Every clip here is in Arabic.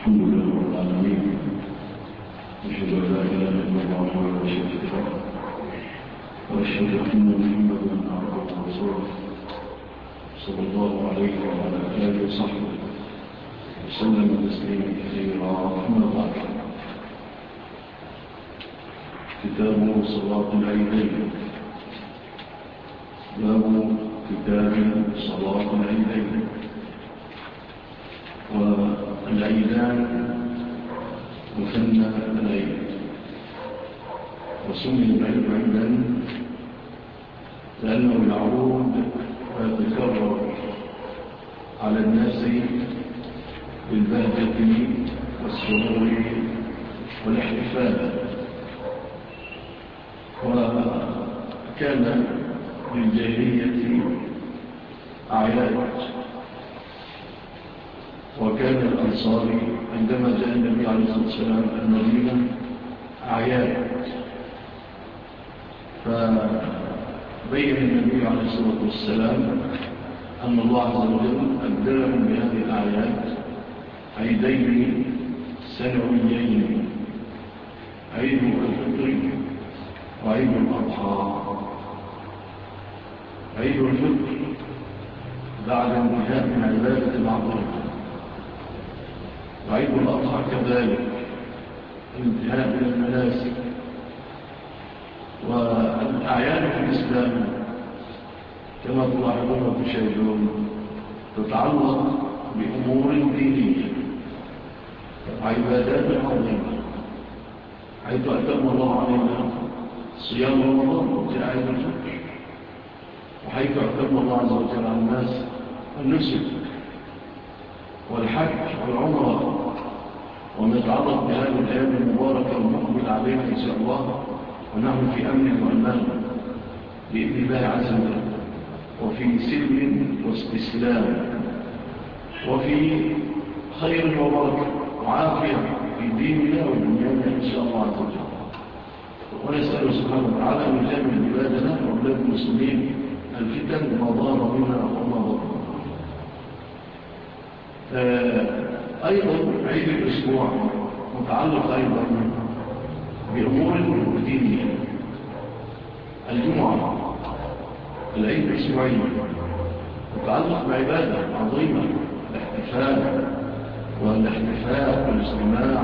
الحمد لله رب العالمين. أشهد أن لا إله إلا الله وحده لا شريك له، وأشهد أن محمدا عبده ورسوله صلى الله عليه وعلى آله وصحبه وسلم تسليما كثيرا. أما بعد، كتاب صلاة العيدين. باب كتاب صلاة العيدين. والعيدان مثنى العيد، وسمي العيد عيدا لأنه يعود ويتكرر على الناس بالبهجة والسرور والاحتفال. وكان للجاهلية أعياد، وكان الأنصار عندما جاء النبي عليه الصلاة والسلام المدينة أعياد، فبين النبي عليه الصلاة والسلام أن الله عز وجل أبدلهم بهذه الأعياد عيدين سنويين، عيد الفطر وعيد الأضحى. عيد الفطر بعد انتهاء من عبادة العظيم، وعيد الأضحى كذلك انتهاء من المناسك. والأعياد في الإسلام كما تلاحظون وتشاهدون تتعلق بأمور دينية وعبادات عظيمة، حيث أتم الله علينا صيام رمضان وجاء عيد الفطر، وحيث أتم الله عز وجل على الناس النسك والحج والعمرة. وما يتعلق بهذه الأيام المباركة المقبل علينا إن شاء الله، ونحن في أمن وأمان بإذن الله عز وجل، وفي سلم واستسلام، وفي خير وبركة وعافية في ديننا ودنيانا إن شاء الله عز وجل. ونسأل سبحانه وتعالى أن يجمل بلادنا وبلاد المسلمين الفتن ما ظهر منها وما بطن. أيضا عيد الأسبوع متعلق أيضا بأمور دينية. الجمعة العيد الأسبوعي متعلق بعبادة عظيمة، الاحتفال والاجتماع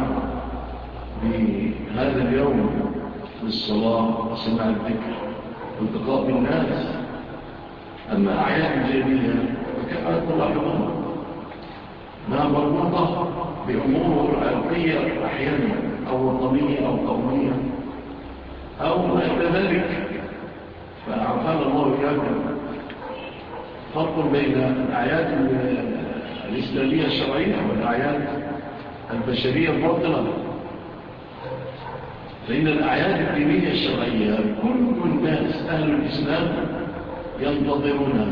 بهذا اليوم للصلاة وسماع الذكر والتقاء بالناس. أما أعياد الجاهلية فكما تلاحظون ما مربوطة بأمور عرقية أحيانا، أو وطنية أو قومية أو ما إلى ذلك. فأعطانا الله إياكم فرق بين الأعياد الإسلامية الشرعية والأعياد البشرية الباطلة. فإن الأعياد الدينية الشرعية كل الناس أهل الإسلام ينتظرونها.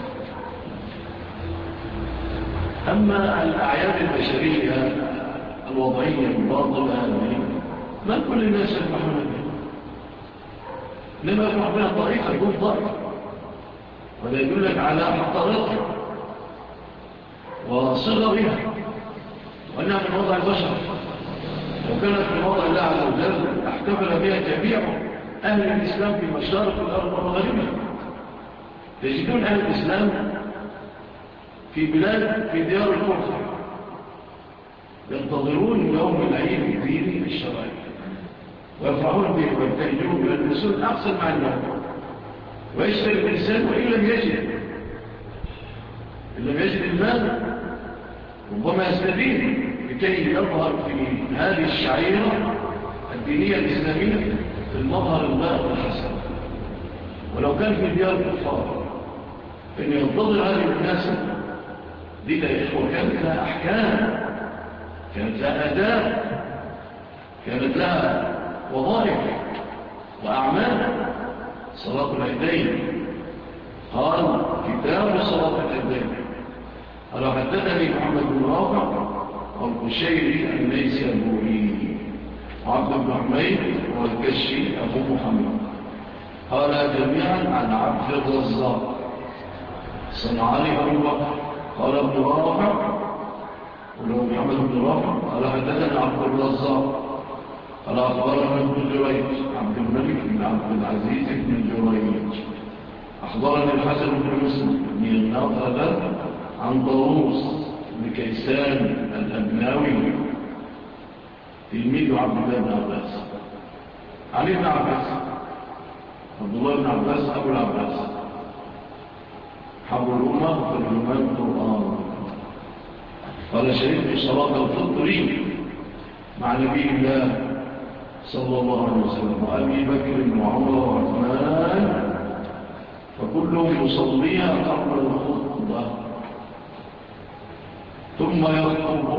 أما الأعياد البشرية الوضعية الباطلة هذه ما كل الناس يفرحون بها، لما يفرح بها طريقة يكون طريقة، ولا يدلك على حقارتها وصغرها وأنها من وضع البشر. لو كانت من وضع الله عز وجل احتفل بها جميع أهل الإسلام في مشارق الأرض ومغاربها. تجدون أهل الإسلام في بلاد في ديار الكفر ينتظرون يوم العيد الديني الشرعي ويفرحون به ويبتهجون ويلبسون أحسن مع النوم، ويشتري الإنسان وإن لم يجد المال ربما يستفيد لكي يظهر في هذه الشعيرة الدينية الإسلامية في المظهر الباقي الحسن. ولو كان في ديار الكفار فإن ينتظر هذه المناسبة دي يا إخوة كانت لها أحكام، كانت لها آداب، كانت لها وظائف وأعمال. صلاة العيدين قال كتاب صلاة العيدين. قال حدثني محمد بن رافع والقشيري النيسابوري وعبد بن حميد والكشي أبو محمد قال جميعا عن عبد الرزاق صنعاني أبو بكر قال ابن رافع ولو محمد بن رافع قال عبد الرزاق قال أخبرنا ابن جريج عبد الملك بن عبد العزيز بن جريج أخبرني الحسن بن مسلم بن الناقد عن طاووس بن كيسان الأبناوي تلميذ عبد الله بن عباس علي بن عباس عبد الله بن عباس أبو العباس حبر الأمة ترجمان القرآن قال شهدت صلاة الفطر مع نبي الله صلى الله عليه وسلم وأبي بكر وعمر وعثمان فكلهم يصليها قبل الخطبة ثم يخطب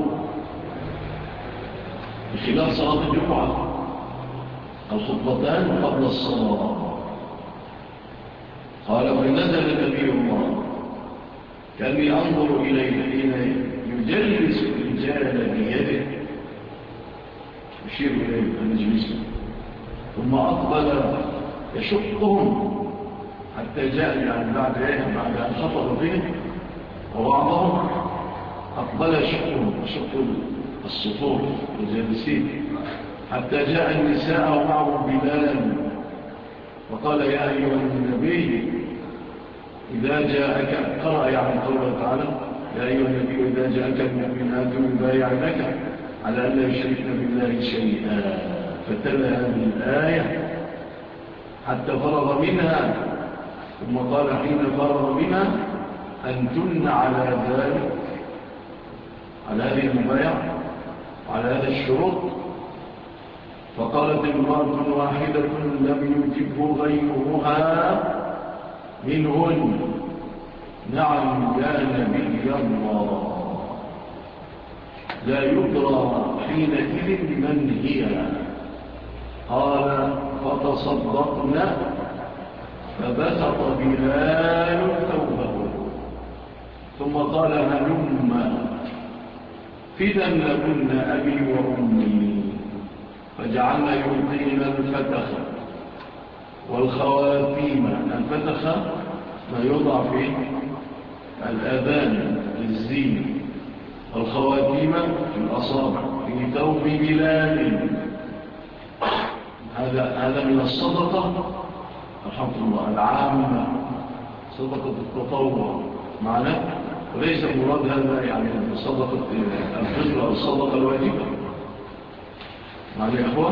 بخلاف صلاة الجمعة الخطبتان قبل الصلاة. قال فنزل نبي الله كأني أنظر إليه حين يجلس الرجال بيده يشير إليه المجلس ثم أقبل يشقهم حتى جاء يعني بعد أن خطب بهم وبعضهم أقبل يشقهم يشق الصفوف الجالسين حتى جاء النساء ومعه بلال وقال يا أيها النبي إذا جاءك قرأ يعني قوله تعالى يا أيها النبي إذا جاءك المؤمنات يبايعنك على أن لا يشركن بالله شيئا فتلا هذه الآية حتى فرغ منها ثم قال حين فرغ منها أنتن على ذلك على هذه المبايعة وعلى هذا الشروط. فقالت امرأة واحدة لم يجبه غيرها منهن نعم يا نبي الله لا يدرى حينئذ من هي. قال فتصدقنا فبسط بلال ثوبه ثم قال هلم فدا لكن أبي وأمي فجعلنا يلقين الفتخ والخواتيم. الفتخ ما يوضع في الأذان للزين والخواتيم في الأصابع في ثوب بلال. هذا من الصدقة الحمد لله العامة صدقة التطوع معنا وليس مراد هذا يعني صدقة الفطر أو الصدقة الواجبة معنا يا إخوان.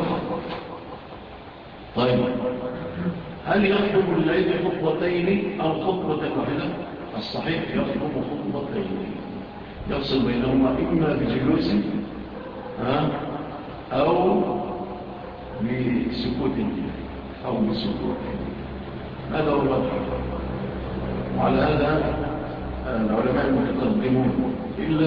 طيب هل يخطب الليل خطبتين أو خطبة واحدة؟ الصحيح يخطب خطبتين يفصل بينهما إما بجلوس أو بسكوت أو بسكوت. هذا هو المذهب وعلى هذا العلماء المتقدمون إلا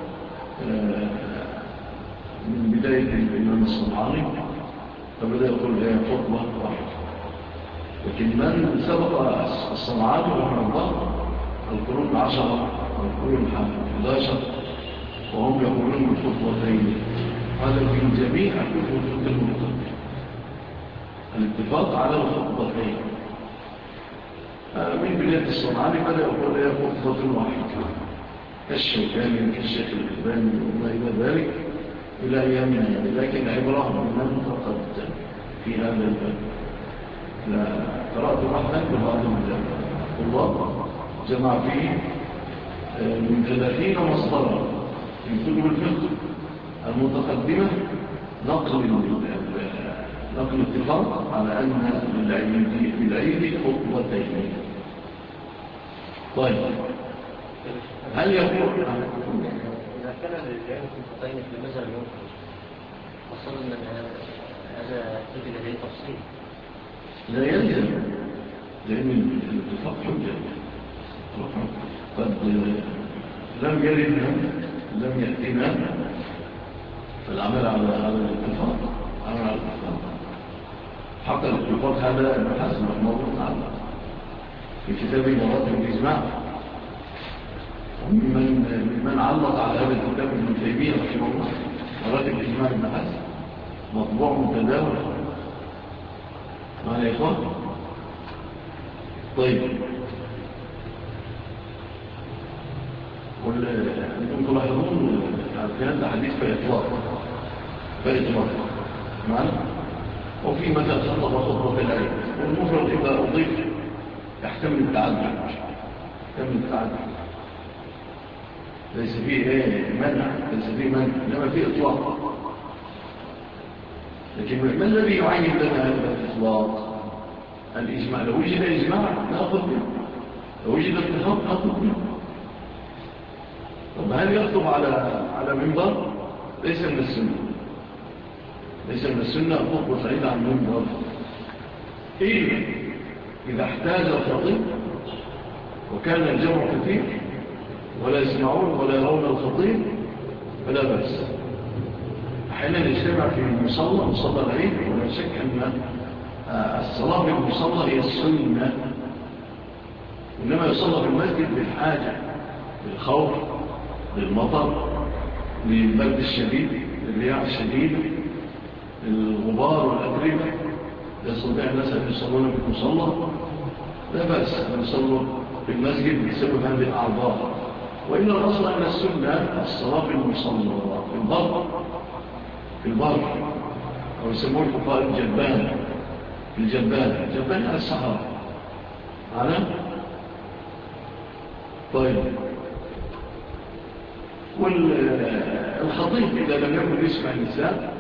من بداية الإمام الصنعاني فبدأ يقول هي خطبة واحدة. لكن من سبق الصنعاني رحمه الله القرون 10 والقرون 11 وهم يقولون بالخطبتين. هذا في جميع كتب الفقه المتقدم الاتفاق على الخطبتين. من بداية الصنعاني بدأ يقول هي خطبة واحدة كالشوكاني كالشيخ الألباني وما إلى ذلك إلى أيامنا. لكن عبرة من تقدم في هذا الباب. قرأت واحدا بهذا الله جمع فيه من 30 مصدرا في كتب الفقه المتقدمة نقل اتفاق على أن للعيد خطبتين. طيب هل يقول إذا كان للعيد خطبتين في المذهب يمكن أصلا أن هذا يجب لديه تفصيل لا يلزم لأن الاتفاق حجة قد لم يردنا لم يأتنا فالعمل على الاتفاق عمل على الاتفاق حتى الاتفاق هذا حسب موضوع عنه في كتاب مراتب الإجماع. ومن علق على هذا الكتاب ابن تيمية رحمه الله مراتب الإجماع ابن حسن مطبوع متداول معنا يا إخوان. طيب أنتم تلاحظون في هذا الحديث في إطلاق فإطلاق معنا. وفي مثل خطبة العيد، والمفرد إذا أضيف يحتمل التعدد، ليس فيه منع، إنما فيه إطلاق. لكن ما الذي يعين لنا هذا الإطلاق؟ الإجماع. لو وجد إجماع نأخذ منه، لو وجد اتفاق نأخذ منه. طب هل يخطب على منبر؟ ليس من السنة الخطبة سعيد عن منبر إلا إذا احتاج الخطيب وكان الجمع كثير ولا يسمعون ولا يرون الخطيب فلا بأس. أحيانا يجتمع في مصلى العيد، ولا شك أن الصلاة في المصلى هي السنة، إنما يصلى في المسجد بالحاجة، بالخوف، للمطر، للبرد الشديد، للرياح الشديدة، للغبار والأتربة. يستطيع الناس أن يصلون في المصلى، لا بأس أن يصلوا في المسجد بسبب هذه الأعضاء. وإن الأصل أن السنة الصلاة في المصلى، في البر، أو يسمون الفقهاء الجبان على الصحابة معنا. طيب، والخطيب إذا لم يكن يسمع النساء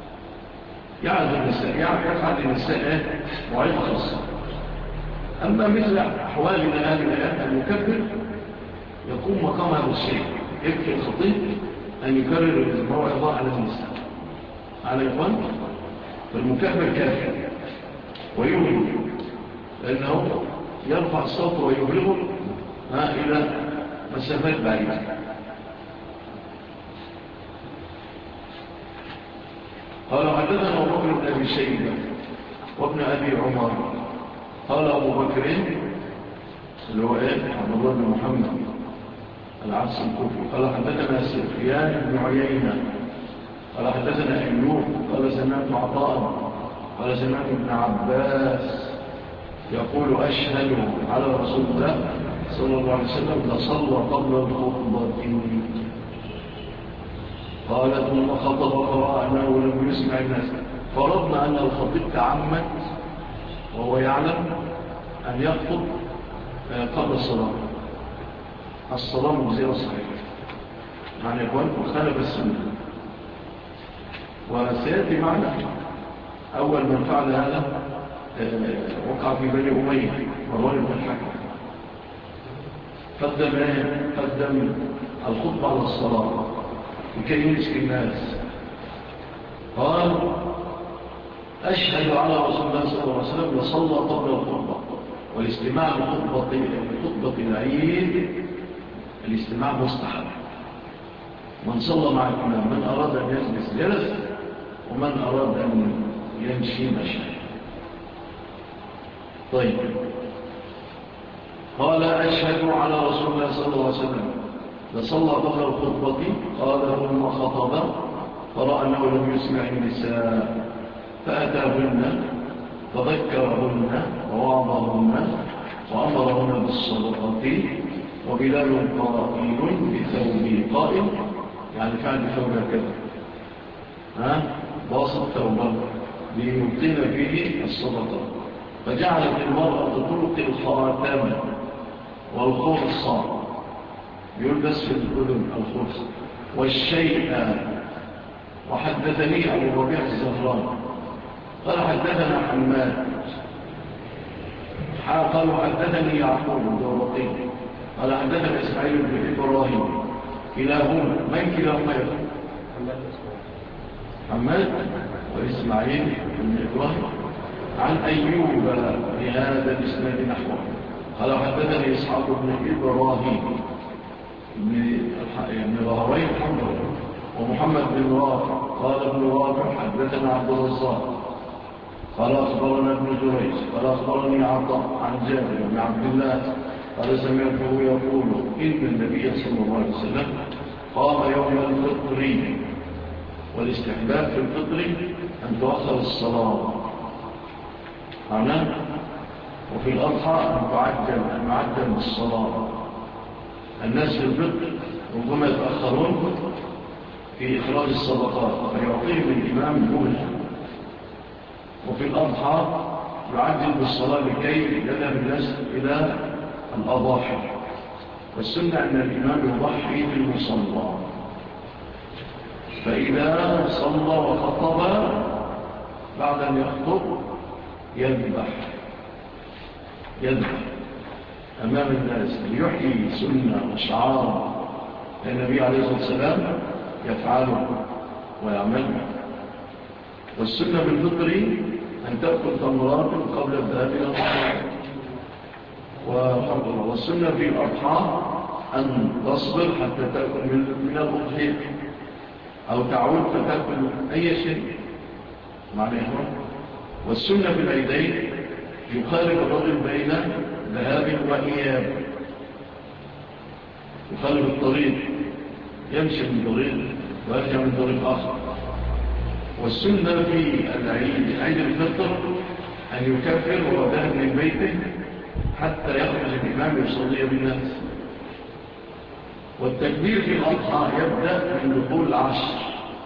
يفعل النساء موعظة خاصة. أما مثل أحوالنا هذه الآن المكبر يقوم مقام هذا الشيء، يكفي الخطيب أن يكرر الموعظة على النساء، على إخوان. فالمكبر كافي ويبلغ، لأنه يرفع الصوت ويبلغه إلى مسافات بعيدة. قال حدثنا أبو بكر بن أبي شيبة وابن أبي عمر. قال أبو بكر اللي هو عبد الله بن محمد العاصي الكوفي قال حدثنا سفيان بن عيينة قال حدثنا أيوب قال سمعت عطاء قال سمعت ابن عباس يقول أشهد على رسول الله صلى الله عليه وسلم لصلى قبل الخطبة. قال ثم خطب فرأى أنه لم يسمع الناس، فرضنا أن الخطيب تعمد وهو يعلم أن يخطب قبل الصلاة مجزئة صحيحة، معنى يقول مخالف السنة. وسيأتي معنا أول من فعل هذا وقع في بني أمية، مروان بن الحكم، قدم الخطبة على الصلاة لكي يمسك الناس. قال أشهد على رسول الله صلى الله عليه وسلم لصلى قبل الخطبة. والاستماع لخطبة العيد الاستماع مستحب، من صلى مع الإمام، من أراد أن يجلس جلس، ومن أراد أن يمشي مشي. طيب، قال أشهد على رسول الله صلى الله عليه وسلم لصلى قبل الخطبة. قال ثم خطب فرأى أنه لم يسمع النساء فأتاهن فذكرهن ووعظهن وأمرهن بالصدقة. وبلال قائل بثوبه، قائل يعني فعل بثوبه كذا، واصل ثوبه ليبطل فيه الصدقة. فجعلت المرأة تلقي الخاتم والخرصة، يلبس في الأذن الخرصة والشيء. وحدثني أبو ربيع الزهران قال حدثنا حماد قال حدثني يعقوب الدورقي قال حدثنا إسماعيل بن إبراهيم. كلاهما من كلاهما يقول؟ حماد وإسماعيل بن إبراهيم عن أيوب بهذا الإسناد نحوه. قال حدثني إسحاق بن إبراهيم بن رهوين الحمد ومحمد بن رافع. قال ابن رافع حدثنا عبد الرزاق قال أخبرنا ابن جريج قال أخبرني عطاء عن جابر بن عبد الله قال سمعته يقول إن النبي صلى الله عليه وسلم قام يوم الفطر، والاستحباب في الفطر أن تؤخر الصلاة معنا، وفي الأضحى أن نعجل بالصلاة. الناس في الفطر ربما يتأخرون في إخراج الصدقات فيعطيهم الإمام مهلة. وفي الأضحى يعجل بالصلاة لكي يذهب الناس إلى الأضاحي. والسنة أن الإمام يضحي في المصلى، فإذا صلى وخطب بعد أن يخطب يذبح أمام الناس ليحيي سنة وشعار النبي عليه الصلاة والسلام يفعله ويعمله. والسنة بالفطر أن تأكل تمرات قبل الذهاب إلى الصلاة وفضل. والسنة في الأضحى أن تصبر حتى تأكل من الأضحية أو تعود فتأكل أي شيء معنى إخوان. والسنة في العيدين يخالف الرجل بين ذهاب وإياب، يخالف الطريق، يمشي من طريق ويرجع من طريق آخر. والسنة في عيد الفطر أن يكفر وهو ذهب من بيته حتى يخرج الإمام يصلي بالناس. والتكبير في الأضحى يبدأ من دخول العشر،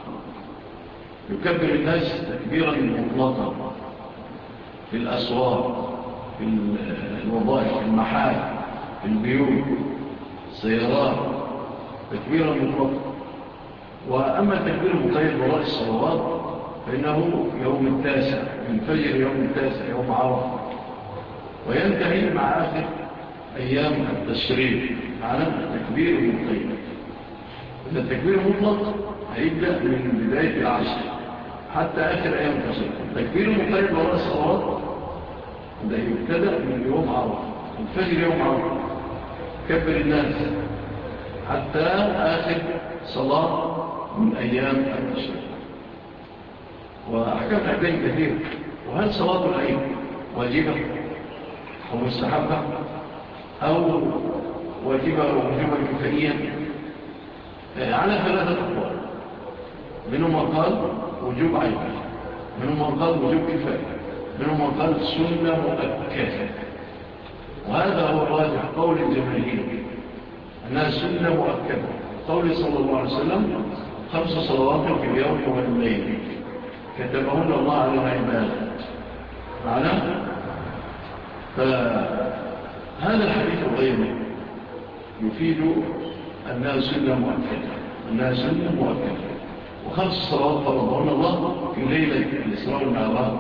يكبر الناس تكبيرا مطلقا في الأسواق، في الوظائف، في المحال، في البيوت، السيارات، تكبيرا مطلقا. وأما التكبير المقيد وراء الصلوات فإنه يوم التاسع من فجر يوم التاسع يوم عرفة، وينتهي مع آخر أيام التشريق على التكبير المقيد. إذا التكبير المطلق هيبدأ من بداية العشر حتى آخر أيام التشريق. التكبير المقيد وراء الصلوات ده يبتدأ من يوم عرفة، من فجر يوم عرفة كبر الناس حتى آخر صلاة من أيام التشريق. وأحكام عدين كثير. وهل صلاة العيد واجبة أو مستحبة أو واجبة ووجوبا كفائيا؟ على ثلاثة أقوال. منهم من قال وجوب عين، منهم من قال وجوب كفائي، منهم من قال سنة مؤكدة. وهذا هو الراجح قول الجماهير أنها سنة مؤكدة. قول صلى الله عليه وسلم 5 صلوات في اليوم والليل كتبهن الله على العباد معنا. فهذا الحديث غيره يفيد أنها سنة مؤكدة. و5 صلوات فرضهن الله في ليلة الإسراء والمعراج،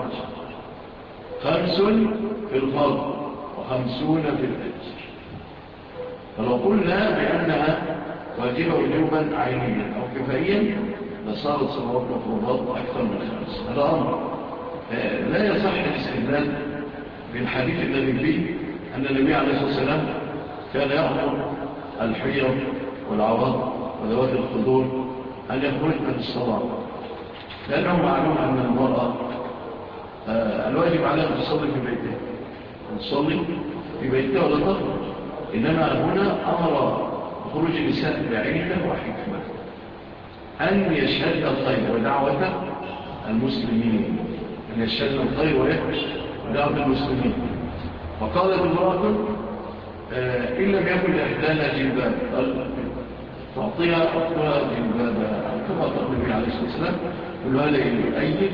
5 في الفرض و50 في الأجر. فلو قلنا بأنها واجبة وجوبا عينيا أو كفائيا لصارت صلوات مفروضات أكثر من 5. هذا أمر لا يصح الاستدلال بالحديث الذي فيه أن النبي عليه الصلاة والسلام كان يأمر الحيض والعوض وذوات الخدور أن يخرجن في الصلاة، لأنه معلوم أن المرأة الواجب عليها أن تصلي في بيتها، تصلي في بيتها ولا تخرج. إنما هنا أمر خروج النساء بعلة وحكمة أن يشهد الخير ودعوة المسلمين، أن يشهد الخير ودعوة المسلمين. فقالت امرأة إن لم يكن لإحدانا جلباب تعطيها أخطاء جلبابها كما قال النبي عليه الصلاة والسلام. كل هذا يؤيد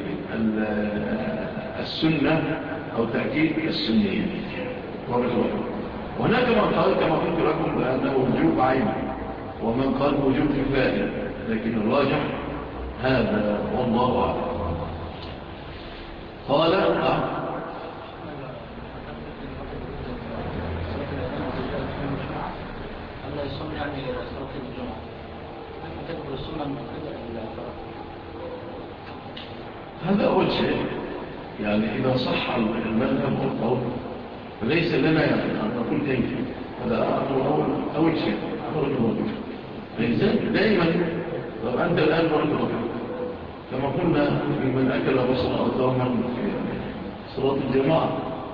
السنة أو تأكيد السنية. وهناك من قال كما قلت لكم بأنه وجوب عين، ومن قال وجوب كفائي، لكن الراجح هذا والله أعلم. قال يصلي يعني صلاة الجمعة تدخل السنة المؤكدة هذا أول شيء. يعني إذا صح المذهب والقول فليس لنا أن نقول كيف. هذا أول شيء أخرج الوظيفة. الإنسان دائما طب أنت الآن برضو كما قلنا من أكل بصر أو دوما في صلاة الجماعة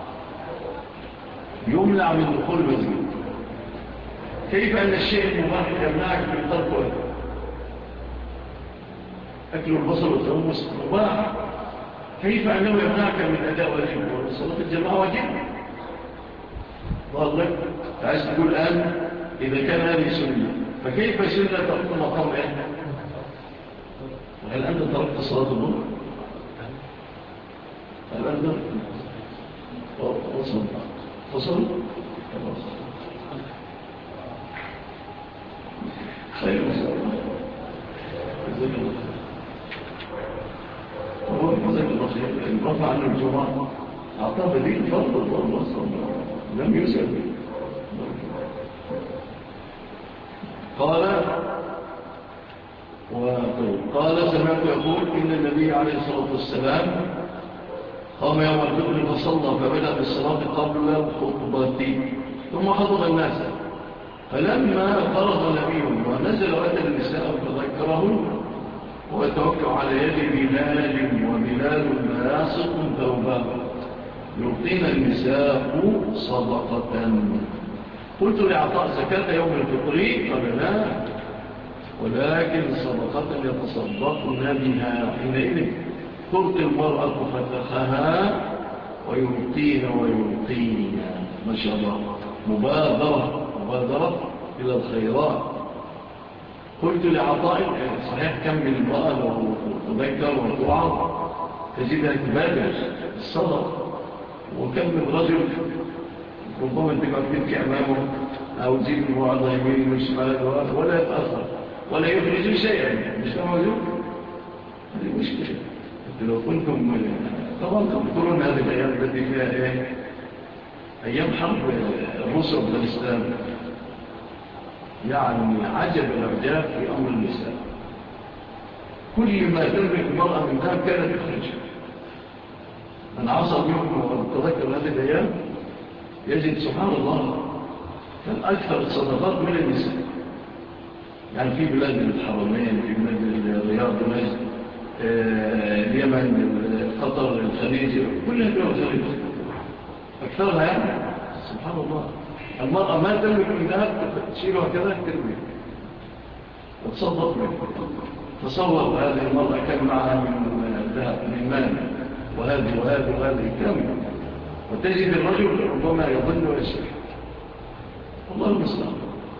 يمنع من دخول المسجد. كيف أن الشيء المباح يمنعك من تركه؟ أكل البصر والثوم مباح، كيف أنه يمنعك من أداء واجب؟ صلاة الجماعة واجب. والله عايز تقول الآن إذا كان هذه سنة فكيف سنة تقوم مقام هل أنت تركت صلاة الظهر؟ هل أنت وصل خير هو ذلك الرجل إن رفع عنه الجمعة أعطاه بديل فرض الظهر أصلا لم يسأل. قال سمعت يقول إن النبي عليه الصلاة والسلام قام يوم الفطر فصلى فبدأ بالصلاة قبل الخطبة ثم خطب الناس، فلما فرغ النبي ونزل وأتى النساء فذكرهن وتوكل على يد بلال وبلال باسط ثوبه يعطينا النساء صدقة. قلت لعطاء زكاة يوم الفطر قال لا، ولكن صدقة يتصدقن بها. حينئذ ترقي المرأة فتخها ويلقين ما شاء الله، مبادرة إلى الخيرات. قلت لعطاء صحيح كم من المرأة لو تذكر وتوعظ تجدها تبادر الصدق، وكم من رجل ربما تبقى تبكي أمامه أو تجيب الموعظة يمين وشمال ولا يتأثر ولا يخرج شيئا، مش موجود. هذه مشكلة. لو كنتم طبعا تذكرون هذه الأيام التي فيها أيام حرب روسيا وأفغانستان، يعني عجب الأعجاب في أمر النساء. كل ما تملك المرأة من ذهب كانت تخرج. من عصر منهم وتذكر هذه الأيام يجد سبحان الله كان أكثر الصدقات من النساء. يعني في بلاد الحرمين، في بلاد الرياض، نجد، اليمن، قطر، الخليج، كلها دول الخليج أكثرها. يعني سبحان الله المرأة ما تملك من ذهب تشيلها كذا ترمي وتصدق منه. تصور هذه المرأة كم معها من ذهب من مال، وهذه كم، وتجد الرجل ربما يظن ويشرح. الله المستعان.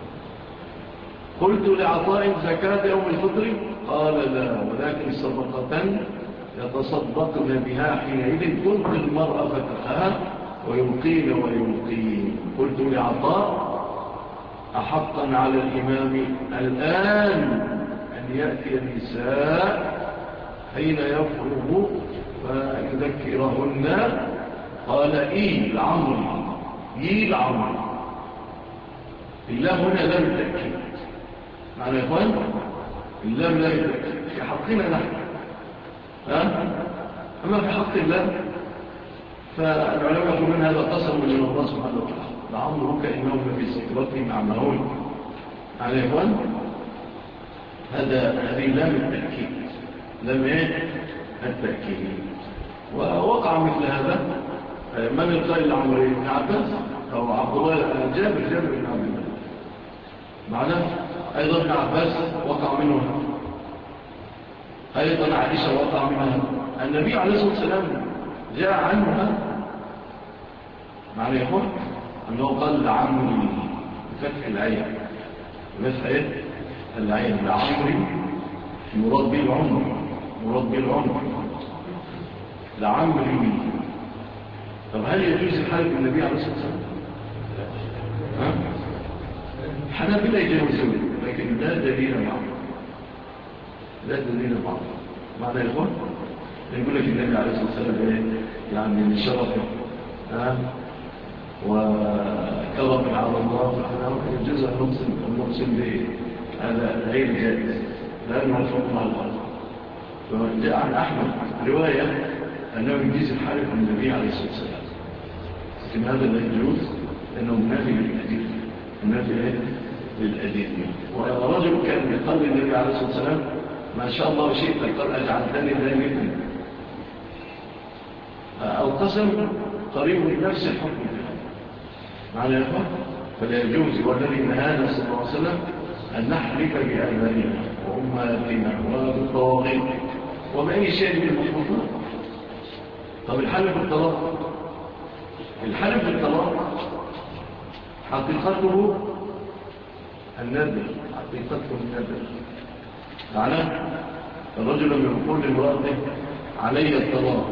قلت لعطاء زكاة يوم الفطر قال لا، ولكن صدقة يتصدقن بها. حينئذ تلقي المرأة فتحها ويلقين. قلت لعطاء أحقا على الإمام الآن أن يأتي النساء حين يفرغ فيذكرهن؟ قال العمر. اللام هنا لم تأكيد معنى يا إخوان، اللام لا يتأكيد في حقنا نحن، أما في حق الله فالعلماء يقولون هذا قسم من الله سبحانه وتعالى، لعمرك إنهم في سكرتهم يعمهون. معنى يا إخوان هذه لام التأكيد، لام التأكيد. ووقع مثل هذا من القائل لعمري بن عباس أو عبد الله جابر بن عبد الله، معناه أيضا ابن عباس وقع منه، أيضا عائشة وقع منها. النبي عليه الصلاة والسلام جاء عنها معنى يقول أنه قال لعمري فتح العين، فتح العين لعمري مربي العمر لعمري. طب هل يجوز الحلف بالنبي عليه الصلاة والسلام؟ حنابلة يجوزون، لكن لا دليل معه. معنى يقول يقول لك النبي عليه الصلاة والسلام يعني من شرفه وكرم على الله يجوز أن نقسم به، هذا غير جائز لأنه مفروض مع الأرض. فجاء عن أحمد رواية أنه يجوز الحلف بالنبي عليه الصلاة والسلام، لكن هذا لا يجوز لأنه منافي للأديب. ورجل كان يقال للنبي عليه الصلاة والسلام ما شاء الله شئت قال أجعلتني لا مثل، أو قسم قريب من نفس الحكم معنى يفهم. فلا يجوز والذي نهانا صلى الله عليه وسلم أن نحلف بآبائنا وأمهاتنا وبالطواغيت وبأي شيء من المحفوظات. طب الحلف بالطلاق حقيقته النذر، معنى الرجل لما يقول لامرأته علي الطلاق،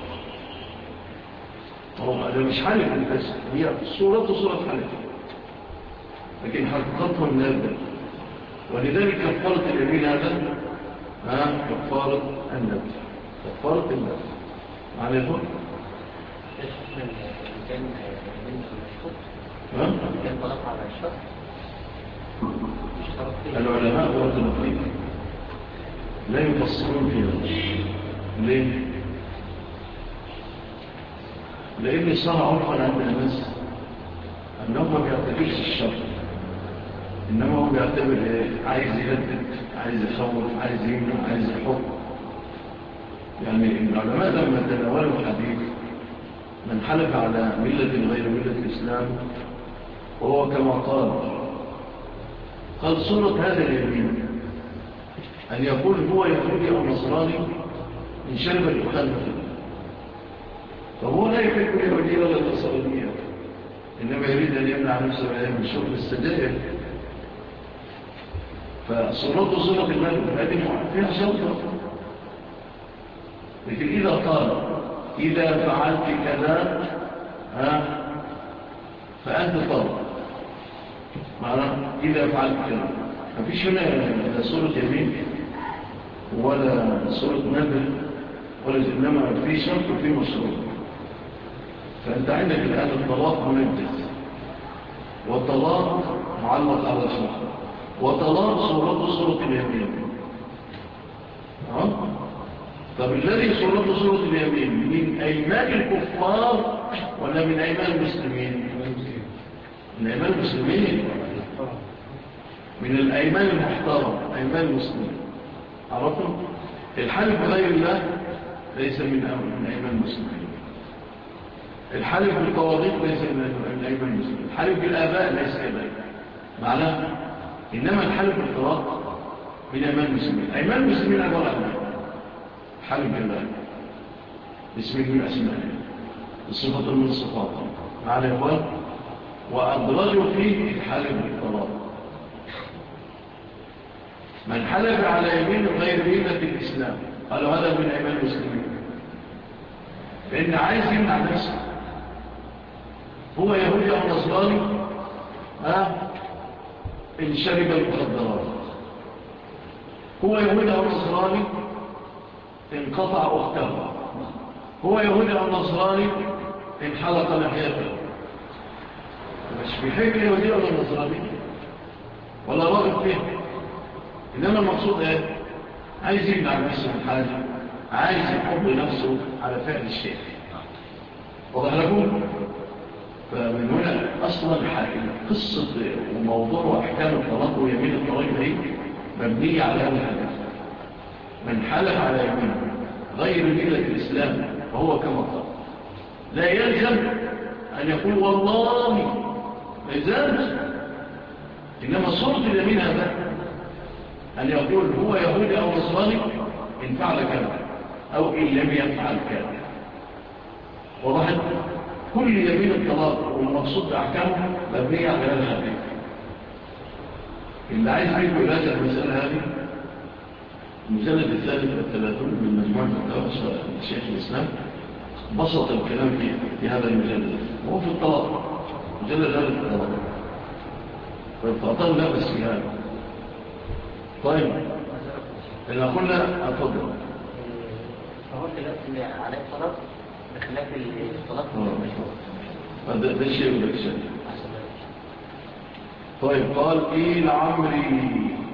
هذا مش حالف بس، هي صورة حالف، لكن حقيقته النادر. ولذلك كفارة اليمين هذا كفارة النادر، كفارة النادر معنى يفضل كان طلق على الشرط. العلماء والمفيد لا يفصلون فيها. ليه؟ لأن صار عرفا عند الناس أنه ما بيعتبرش الشرط، إنما هو بيعتبر عايز يهدد، عايز يخوف، عايز يمنع، عايز يحب. يعني العلماء لما تناولوا الحديث من حلف على ملة غير ملة الإسلام وهو كما قال صورة هذا اليمين أن يقول هو يهودي أو نصراني من شرب الدخان مثلا، فهو لا يحب اليهودية ولا النصرانية، إنما يريد أن يمنع نفسه من شرب السجائر. فصورته صورة المال هذه فيها شرطة. لكن إذا قال إذا فعلت كذا فأنت طالب، معنى إذا فعلت كذا، ما فيش هنا لا صورة يمين ولا صورة نذر ولا، إنما في شرط وفي مشروط. فأنت عندك الآن الطلاق منجز، والطلاق معلق على شرط، وطلاق صورة اليمين. طب الذي صورة اليمين من أيمان الكفار ولا من أيمان المسلمين؟ من أيمان المسلمين، من الأيمان المحترم، أيمان المسلمين. عرفتم؟ الحلف بغير الله ليس من أيمان المسلمين. الحلف بالطواغيت ليس من أيمان المسلمين. الحلف بالآباء ليس كذلك معناه، إنما الحلف بالطلاق من أيمان المسلمين. أيمان المسلمين عبارة عن حلف بالله باسم من أسمائه، الصفة من الصفات معنى يقول، وأدرجوا فيه الحلف بالطلاق. من حلف على يمين غير ملة الإسلام قالوا هذا من أيمان المسلمين، فإن عايز يمنع نفسه، هو يهودي أو نصراني إن شرب المخدرات، هو يهودي أو نصراني إن قطع أخته، هو يهودي أو نصراني إن حلق لحيته. مش بيحب اليهودي ولا النصراني ولا راغب فيه، إنما المقصود عايز يمنع نفسه من حاجة، عايز يحب نفسه على فعل الشيء. واضح لكم؟ فمن هنا أصلا قصة وموضوع وأحكام الطلاق ويمين الطلاق هي مبنية على هذا الحديث. من حلف على يمين غير ملة الإسلام فهو كما قال، لا يلزم أن يقول والله ما يلزمش، إنما صورة اليمين هذا أن يقول هو يهودي أو نصراني إن فعل كذا أو إن لم يفعل كذا. وضحت؟ كل يمين الطلاق والمقصود بأحكامه مبنية على هذا الحديث. اللي عايز منه علاج المسألة هذه المجلد 33 من مجموعة فتاوى الشيخ الإسلام بسط الكلام في هذا المجلد، وهو في الطلاق، مجلد هذا الطلاق، فأطلنا بس في هذا. طيب إذا قلنا أفضل فهو خلاف على الطلاق بخلاف الطلاق ده شيء وده شيء. طيب قال إيه لعمري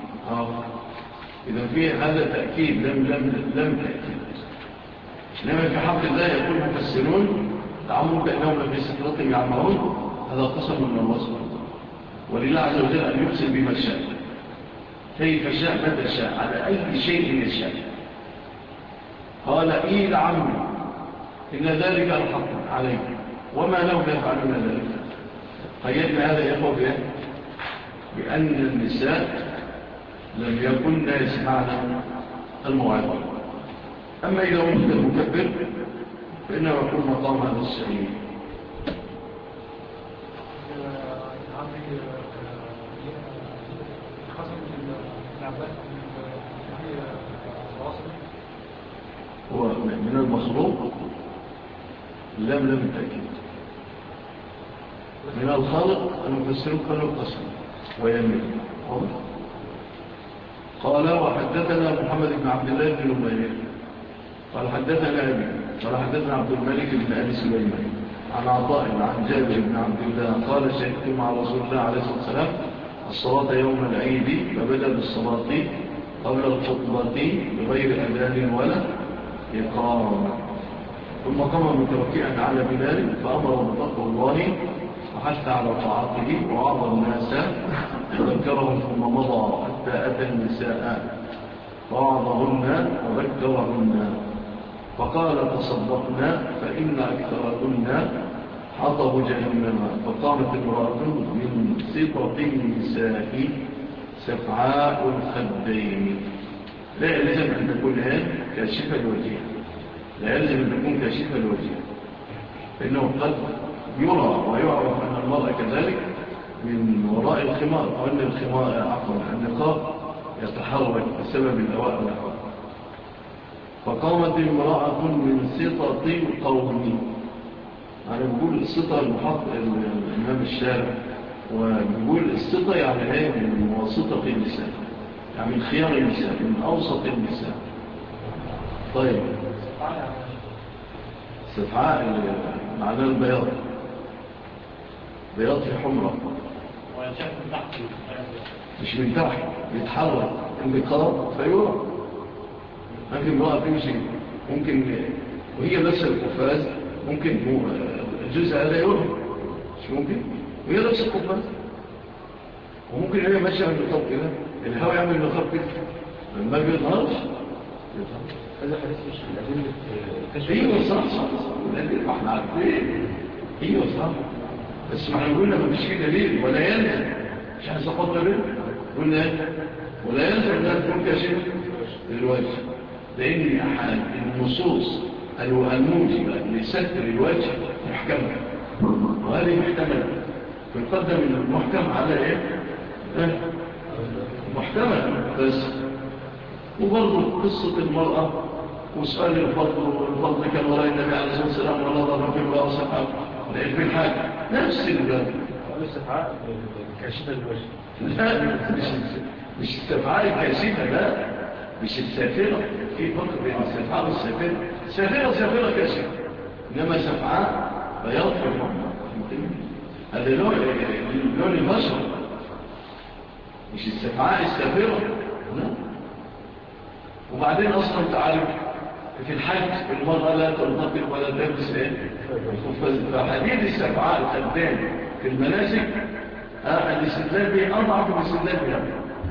إذا في هذا تأكيد لم تأكيد. إنما في حق الله يقول مفسرون لعمرك إنهم لفي سكرة يعمرون، هذا قسم من الله سبحانه، ولله عز وجل أن يقسم بما شاء كيف شاء متى شاء على أي شيء يشاء. قال إيه لعمري إن ذلك الحق عليك وما لهم يفعلون ذلك. قيدنا هذا يقول بأن النساء لم يكن يسمعنا الموعظة. أما إذا وجد المكبر فإنه يكون مقام هذا الشيء. خاصة العباس هي وصف هو من المخلوق لم التأكيد. من الخالق المفسرون قالوا القسم ويمين. قال وحدثنا محمد بن عبد الله بن نمير قال حدثنا أبي قال حدثنا عبد الملك بن أبي سليمان عن عطاء عن جابر بن عبد الله قال شهدت مع رسول الله عليه الصلاة والسلام الصلاة يوم العيد فبدأ بالصلاة قبل الخطبة بغير أذان ولا إقامة، ثم قام متوكئا على بلال فأمر بتقوى الله وحث على طاعته ووعظ الناس وذكرهم ثم مضى حتى أتى النساء فوعظهن وذكرهن فقال تصدقنا فإن أكثرهن حطب جهنم. فقامت امرأة من سطة النساء سفعاء الخدين. لا يلزم أن تكون كاشفة الوجه، لا يلزم أن تكون كاشفة الوجه، فإنه قد يرى ويعرف أن المرأة كذلك من وراء الخمار، أو أن الخمار عفوا النقاب يتحرك بسبب الهواء والحر. فقامت امرأة من سطة القوم، أنا بقول السطة المحط الإمام الشارع، وبقول السطة يعني ايه من وسطة النساء، يعني من خيار النساء، من أوسط النساء. طيب سفعاء معناه البياض، بياض في حمرة، مش من تحت يتحرك النقاب فيرى. ممكن امرأة تمشي ممكن وهي بس القفاز ممكن الجزء هذا يرى، مش ممكن وهي نفس القفاز، وممكن هي ماشية من النقاب كده الهواء يعمل النقاب كده ما بيظهرش. هذا حديث مش الأدلة كشف. ايوه صح الأدلة ما احنا عارفين. ايوه صح، بس ما احنا قلنا ما فيش دليل ولا يلزم، مش احنا سقطنا به قلنا ولا يلزم انها تكون كاشفة للوجه، لأن أحد النصوص الموجبة لستر الوجه محكمة، وهذه محتملة فنقدم المحكم على إيه؟ محتمل بس. وبرضو قصة المرأة وسؤال الفضل كان وراء النبي عليه الصلاة والسلام ونظر في الله وصحابه لأن في الحاجة نفس الاستفعاء كاشفة الوجه. لا مش استفعاء الكاشفة، لا مش السافرة. في فرق بين السفعاء والسافرة. سافرة كاشفة، إنما سفعاء بياض في الحمر، هذا لون البشر، مش السفعاء السافرة. وبعدين أصلا تعرف في الحج المرأة لا تنطق ولا تلبس فحديد السفعاء الخدام في المناسك الاستدلال به أضعف من الاستدلال بها.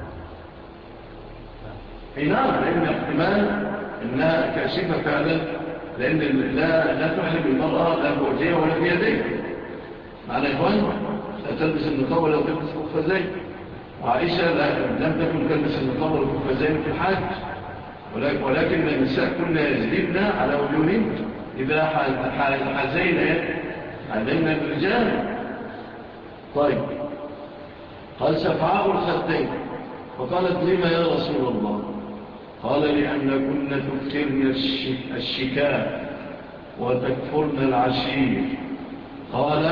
نعم، لأن احتمال أنها كاشفة فعلا، لأن لا تحرم المرأة لا بوجهها ولا بيديها. معنى إخوان لا تلبس النقاب ولا تلبس القفازين، وعائشة لم تكن تلبس النقاب ولا القفازين في الحج، ولكن النساء كنا يزدبن على وجوههم إذا حزينا الرجال. طيب قال سفعاء الخدين، فقالت لما يا رسول الله؟ قال لأن كنا تكثرن الشكاء وتكفرن العشير. قال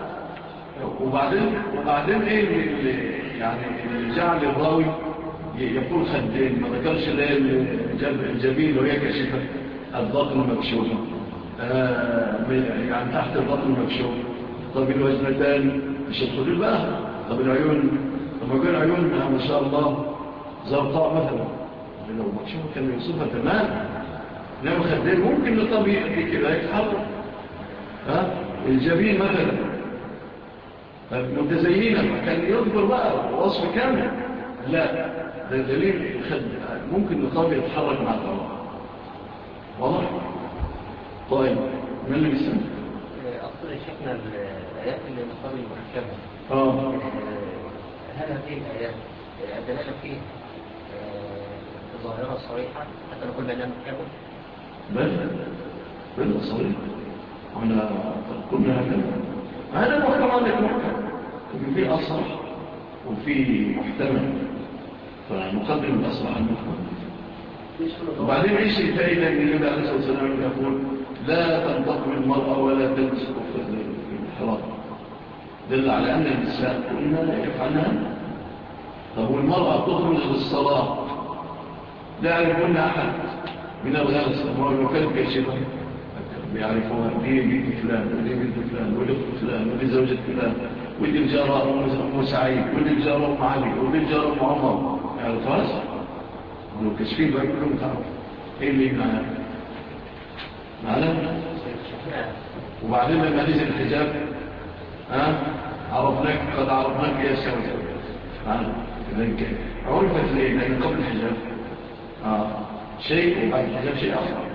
وبعدين ايه يعني جعل الراوي يقول خدين، ما ذكرش الجبين وهي كشفة البطن مكشوفة، يعني تحت البطن مكشوف. طب الوجنتان مش الخدود بقى، طب العيون، طب كان عيون ما شاء الله زرقاء مثلا، لو مكشوفة كان يوصفها تمام. انما خدين ممكن لطبيعي كده يتحرك. الجبين مثلا متزينة كان يذكر بقى وصف كامل، لا ده دليل ممكن النقاب يتحرك مع الطبع. واضح؟ طيب من اللي بيسمع؟ أقصد شكنا الآيات اللي النقاب المحكمة، هل هذه الآيات الدلالة فيه ظاهرة صريحة حتى نقول بأنها محكمة؟ بل صريحة، وانا قلنا هذا محكم عندك محكم، وفي أصرح وفي محتمل، فنقدم الأصرح المحكم. وبعدين ايش الفائدة من النبي عليه الصلاة والسلام يقول لا تنتقم المرأة ولا تلبس كفر الحرام، دل على أن النساء كلنا يفعلها. طب والمرأة تخرج للصلاة لا يعرفون أحد من الغرس، المرأة كيف يشبه بيعرفوها دي بنت فلان ودي بنت فلان ودي أخت فلان ودي زوجة فلان ودي الجارة أم سعيد ودي الجارة أم علي ودي الجارة أم عمر، يعرفهاش ولو كشفين بقى كلهم تعرف ايه اللي معنا. وبعدين لما نزل الحجاب عرفناك قد عرفناك يا سوى معنا كذلك عرفت ليه لأن قبل الحجاب شيء وبعد الحجاب شيء آخر.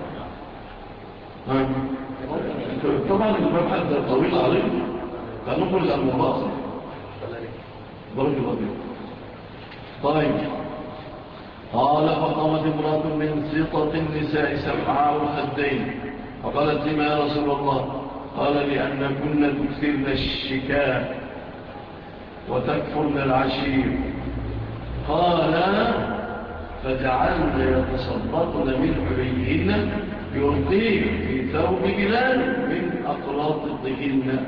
طبعا المبحث طويل عليه فنخرج عن المباصر برج الأبيض. طيب قال فقامت امرأة من سطة النساء سمعاء الخدين فقالت لما يا رسول الله؟ قال لأن كنا تكثرن الشكاء وتكفرن العشير. قال فجعلن يتصدقن من حليهن يلقين في ثوب بلال من أقراطهن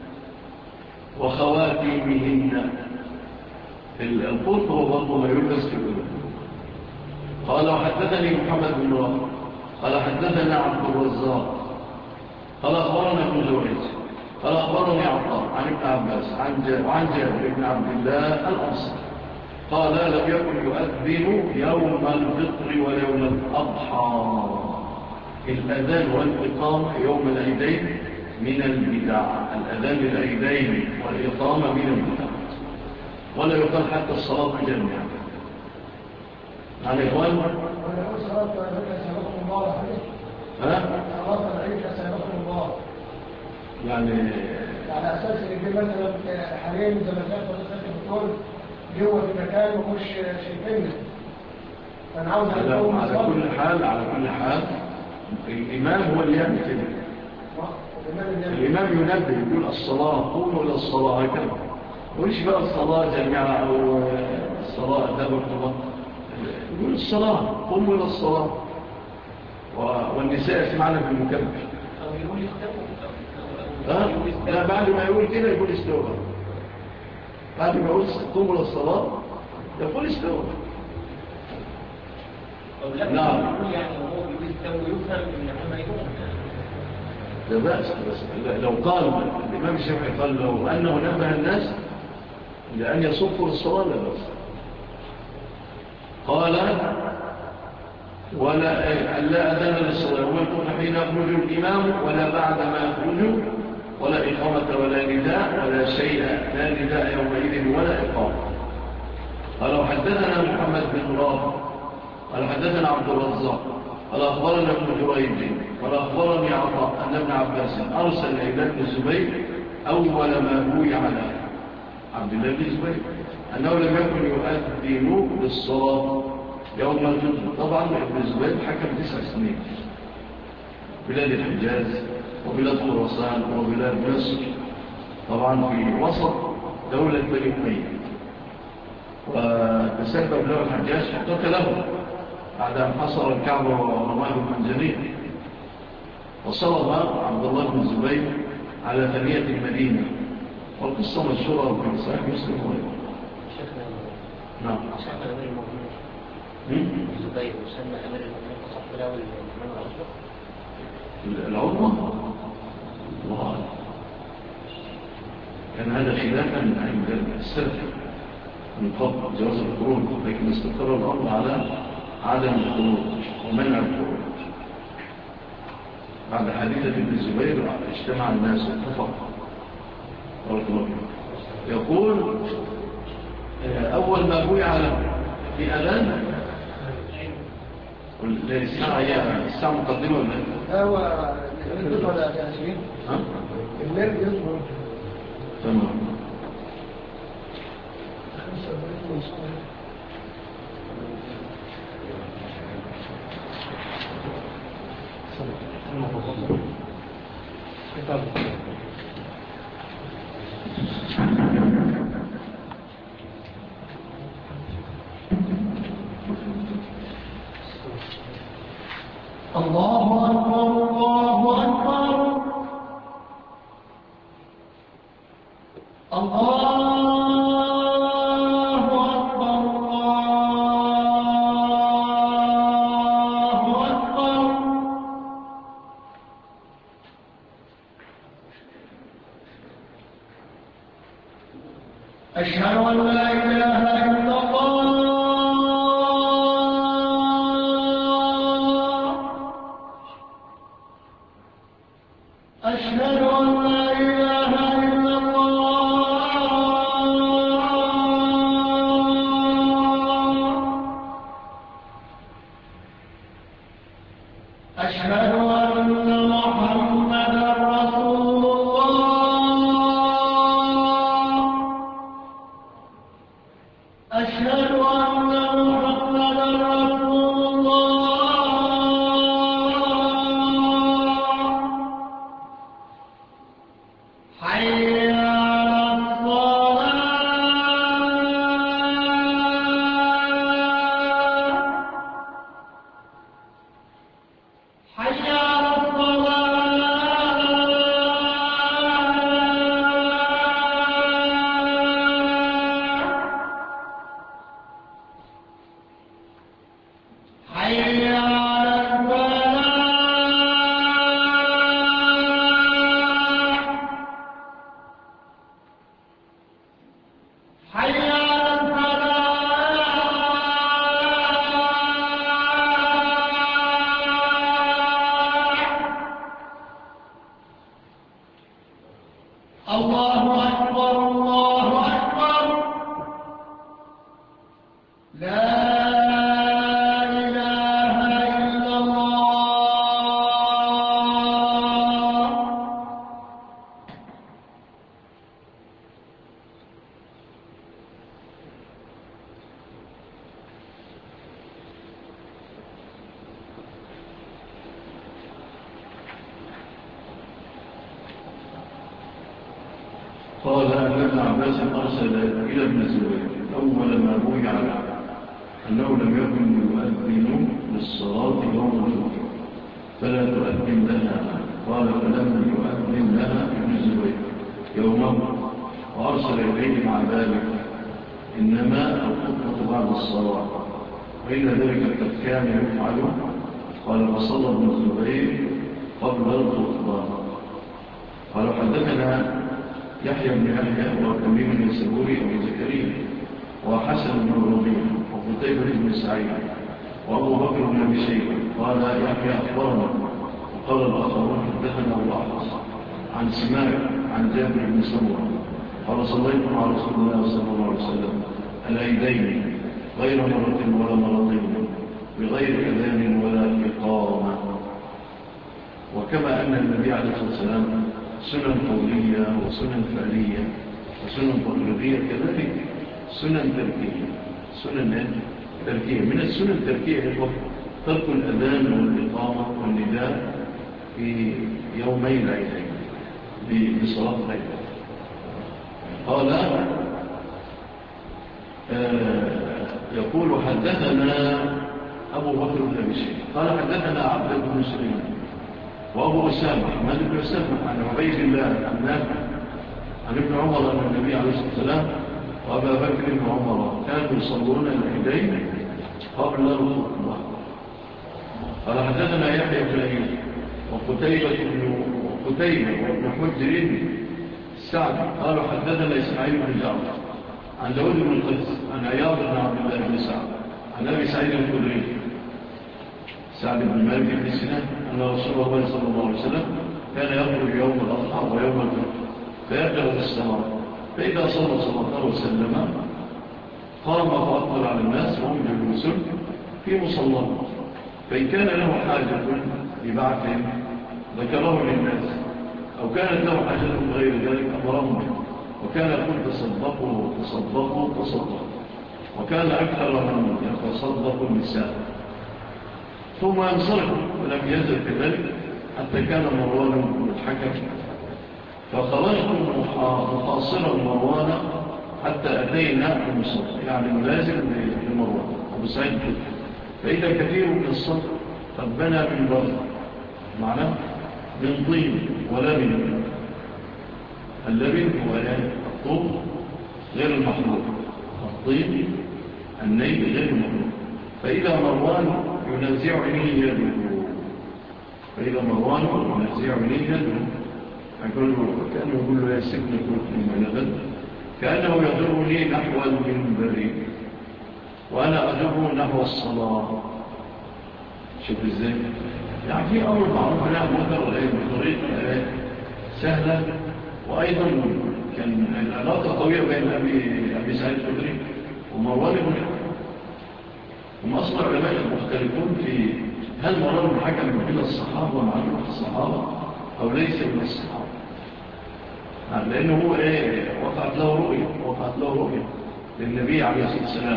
وخواتيمهن. القرط هو برضو ما يلبس في الأولى. قال وحدثني محمد بن رافع قال حدثنا عبد الرزاق قال أخبرنا ابن جريج قال أخبرني عطاء عن ابن عباس عن جابر بن عبد الله الأنصاري قال لم يكن يؤذن يوم الفطر ويوم الأضحى. الأذان والإقامة يوم العيدين من البدع، الأذان للعيدين والإقامة من البدع، ولا يقال حتى الصلاة جميعا. على إخوان ونقول صلاة العيد سيبقى الله صلاة العيد سيبقى الله يعني على أساس إن دي مثلا حاليا زي ما كانت بتقول جوه في مكان ومش شايفيننا. أنا عاوز على كل حال الإمام هو اللي يعمل كده. الإمام ينبه يقول الصلاة قوموا إلى الصلاة هكذا، وإيش بقى الصلاة جميعا أو الصلاة أدابكم، يقول الصلاة قوموا إلى الصلاة والنساء يسمعنا في المكبر. لا بعد ما يقول كده يقول استوى، بعد ما يقول قوموا إلى الصلاة يقول استوى. نعم يعني هو بيقول استوى يفهم من يكون لا بأس، بس لو قال الإمام الشافعي قال لو أنه نبه الناس لأن يصفوا للصلاة لا بأس. قال لا أذان للصلاة ويكون حين يخرج الإمام ولا بعد ما يخرج ولا إقامة ولا نداء ولا شيء، لا نداء يومئذ ولا إقامة. قال حدثنا محمد بن رافع قال حدثنا عبد الرزاق قال أخبرنا ابن جريج قال أخبرني عطاء أن ابن عباس أرسل إلى ابن الزبير أول ما بوي على عبد الله بن الزبير أنه لم يكن يؤذن للصلاة يوم الفطر. طبعا ابن الزبير حكم 9 سنين بلاد الحجاز وبلاد خراسان وبلاد مصر، طبعا في وسط دولة بني أمية، وتسبب له الحجاج فقتله بعد أن حصر الكعبة ورماه المنجنيق. وصلب عبد الله بن الزبير على ثنية المدينة، والقصة مشهورة في صحيح مسلم وغيره. نعم شيخنا أمير المؤمنين الزبير وسمى أمير المؤمنين فصح له الإمام العظمى الله أعلم. كان هذا خلافا عند السلف من قبل جواز الخروج، لكن استقر الأمر على عدم الخروج ومنع الخروج. بعد حديثة ابن الزبير اجتمع الناس واتفق. يقول أول ما بوي على في أذان الساعة مقدمة ولا هو يدخل ولا تأسين الليل يدخل تمام. الله أكبر الله أكبر أشهد أن لا إله إلا الله أشهد أن لا إله إلا الله أشهد أن محمدا رسول أشهد أن محمدا رسول الله حي على الصلاة حي على حي على الفلاح حي على الفلاح الله أكبر الله أكبر لا قال أن ابن عباس أرسل إلى ابن الزبير أول ما بوي على أنه لم يكن يؤذن للصلاة يوم الجمعة فلا تؤذن لها. قال فلم يؤذن لها ابن الزبير يومه وأرسل إليه مع ذلك إنما الخطبة بعد الصلاة وإلى ذلك قد كان يفعل. قال فصلى ابن الزبير قبل الخطبة. قال حدثنا يحيى بن يحيى وتميم النيسابوري أبو زكريا وحسن بن ربيع وقتيبة بن سعيد وأبو بكر بن أبي شيبة. قال يحيى أخبرنا وقال الآخرون حدثنا أبو أحمص عن سماك عن جابر بن سمرة قال صليت مع رسول الله صلى الله عليه وسلم العيدين غير مرة ولا مرتين بغير أذان ولا إقامة. وكما أن النبي عليه الصلاة والسلام سنن قولية وسنن فعلية وسنن تقريرية كذلك سنن تركية. سنن تركية من السنن التركية ترك الأذان والإقامة والنداء في يومي العيدين بصلاة العيد. قال يقول حدثنا أبو بكر بن أبي شيبة قال حدثنا عبد بن سليمان وأبو أسامة حماد بن أسامة عن عبيد الله عن نافع عن ابن عمر أن النبي عليه الصلاة والسلام وأبا بكر بن عمر كانوا يصلون العيدين قبل الخطبة. قال حدثنا يحيى بن أيوب وقتيبة وابن حجر السعدي قالوا حدثنا إسماعيل بن جعفر عن داود بن القدس عن عياض بن عبد الله بن سعد عن أبي سعيد الخدري سعد بن مالك بن سنان أن رسول الله صلى الله عليه وسلم كان يخرج يوم الأضحى ويوم الفطر فيرجع في السماء فإذا صلى صلى الله عليه وسلم قام فأقبل على الناس وهم جلوسون في مصلى فإن كان له حاجة ببعث ذكره للناس أو كانت له حاجة غير ذلك أمرهم به وكان يقول تصدقوا تصدقوا تصدقوا وكان أكثر من يتصدق النساء ثم انصرف ولم يزل كذلك حتى كان مروان بن الحكم فخرجت محاصرا مروان حتى أتينا المصر يعني ملازم لمروان أبو سعيد فإذا كثير من الصدق قد بنى من برد معناه من طين ولبن. اللبن هو الطوب غير المحلوق، الطين الني غير المحلوق. فإذا مروان ينزعني يده، فإذا مروان ينزعني يده كأنه يقول له يا سبن كل لبن، كأنه يدرني نحو المنبر وأنا أدره نحو الصلاة. شوف إزاي يعني في أمر معروف لا منكر بطريقة سهلة. وأيضا كان العلاقة قوية بين أبي سعيد الخدري ومروان بن الحكم. هم أصلا علماء مختلفون في هل مروان بن الحكم من الصحابة ومعلومة الصحابة أو ليس من الصحابة، لأنه هو وقعت له رؤية للنبي عليه الصلاة والسلام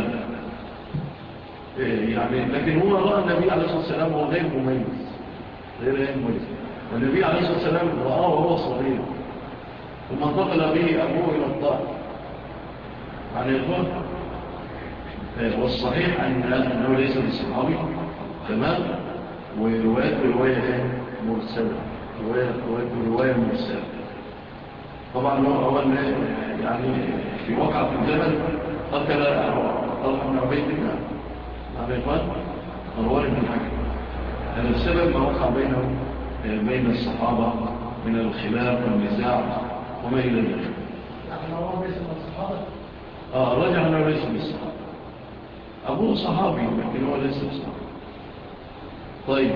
يعني. لكن هو رأى النبي عليه الصلاة والسلام وهو غير مميز، والنبي عليه الصلاة والسلام رآه وهو صغير، ثم انتقل به أبوه إلى الطائف يعني يقول. والصحيح أنه ليس بالصحابي تمام. ورواية مرسلة، رواية مرسلة. طبعا هو يعني في وقعة الجبل قتل طلحة بن عبيد الله على إخوان مروان بن الحكم. هذا السبب ما وقع بين الصحابة من الخلاف والنزاع وما إلى ذلك. يعني هو ليس من الصحابة؟ رجع أنه ليس من الصحابة. أبوه صحابي لكن هو ليس الصحابي. طيب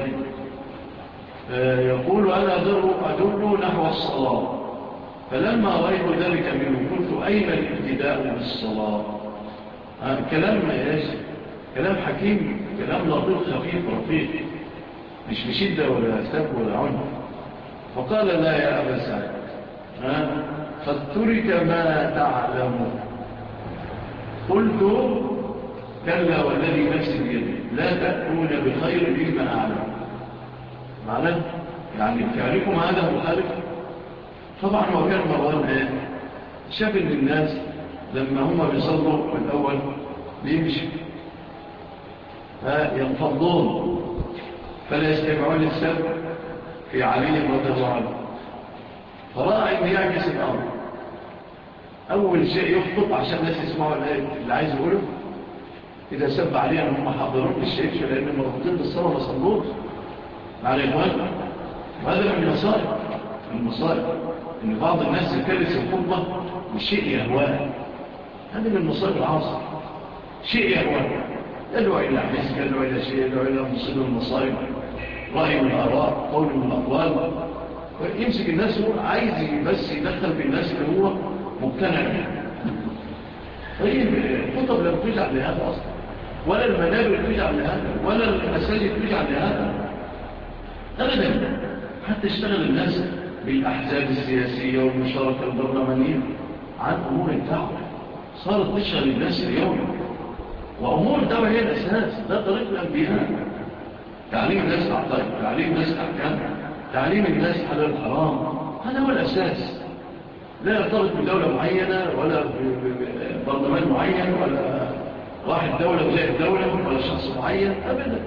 يقول أنا أدر نحو الصلاة، فلما رأيت ذلك منه قلت أين الابتداء بالصلاة؟ كلام حكيم، كلام لطيف خفيف رفيق، مش بشدة ولا سب ولا عنف. فقال لا يا أبا سعيد قد ترك ما تعلم. قلت كلا والذي نفسي بيده لا تأتون بخير مما أعلم. معنى يعني فعلكم هذا مخالف. طبعا هو كان مروان شاف ان الناس لما هم بيصلوا الأول بيمشي ينفضون فلا يستمعون السبب في علي رضي الله عنه، فرأى ان يعكس الأمر. أول شيء يخطب عشان الناس يسمعوا اللي عايز يقوله. إذا سب عليهم هم حاضرون للشيء لأنهم مربوطين بالصلاة وصلوه مع الإخوان. وهذا من المصائب إن بعض الناس يكرس الخطبة بشيء يهواه. هذا من المصائب العاصر، شيء يهواه، يدعو إلى حزب، يدعو إلى شيء، يدعو إلى مصيب المصائب، رأي من الآراء، قول من الأقوال. يمسك الناس هو عايز بس يدخل في الناس اللي هو مقتنع به. طيب الخطب لم تجعل لهذا أصلا، ولا المنابر تجعل لهذا، ولا المساجد تجعل لهذا أبدا. حتى اشتغل الناس بالأحزاب السياسية والمشاركة البرلمانية عن أمور الدعوة، صارت تشغل الناس اليوم. وأمور الدعوة هي الأساس، ده طريق الأنبياء. تعليم الناس العقائد، تعليم الناس الأحكام، تعليم الناس حلال الحرام، هذا هو الأساس. لا يرتبط بدولة معينة ولا برلمان معين ولا واحد دولة وزي الدولة ولا شخص معين أبدا.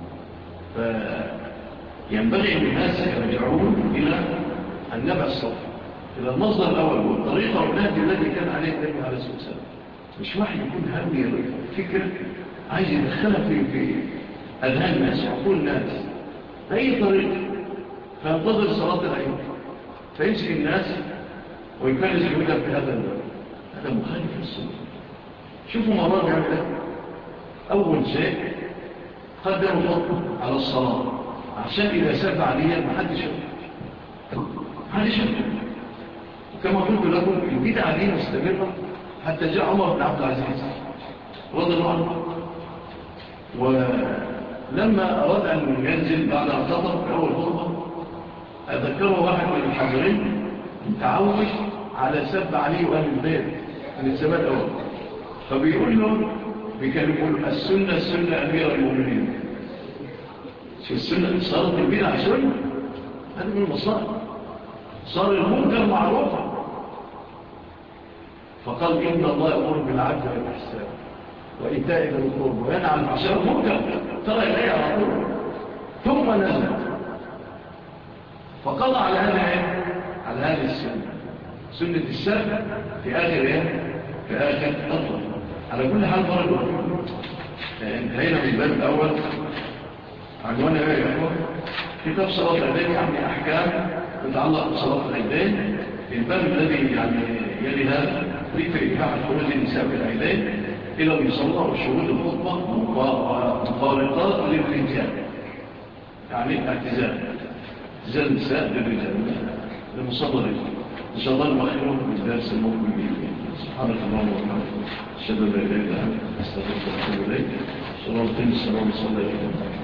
فينبغي أن الناس يرجعون إلى النبع الصوت، إلى المصدر الأول والطريقة والنهج الذي كان عليه النبي عليه الصلاة والسلام. مش واحد يكون همي فكرة عايز يدخلها في أذهان الناس وعقول الناس بأي طريقة، فينتظر صلاة العيد فيمسك الناس ويكرس جهودها في هذا الباب. هذا مخالف للسنة. شوفوا مرات يعمل ايه. أول شيء قدموا الخطبة على الصلاة عشان إذا سب عليها محدش يشوف. وكما قلت لكم البدعة دي مستمرة حتى جاء عمر بن عبد العزيز رضي الله عنه، ولما أراد أن ينزل بعد أن خطب في أول خطبة أذكره واحد من الحاضرين متعود على سب عليه وأهل البيت من الزمان الأول، فبيقول له بيقول السنة أمير المؤمنين. شو السنة؟ صارت البدعة سنة، هذا من المصائب. صار المنكر معروفا، فقال إن الله يأمر بالعدل والإحسان وإيتاء ذي القربى وينهى عن الفحشاء والمنكر. ترى إليه على طول ثم نزل فقضى على هذه السنة، سنة السبع في آخر في آخر أطول. على كل حال فرق انتهينا من الباب الأول. عنوان يا إخوة كتاب صلاة العيدين، يعني أحكام تتعلق بصلاة العيدين. الباب الذي يعني يلي هذا ذكر إباحة خروج النساء في العيدين إلى المصلى وشهود الخطبة مفارقات للرجال، يعني اعتزال النساء للرجال لمصلى الرجال. إن شاء الله نؤخره بالدرس المقبل. سبحانك اللهم وبحمدك أشهد أن لا إله إلا أنت أستغفرك وأتوب إليك. صلى الله عليه وسلم.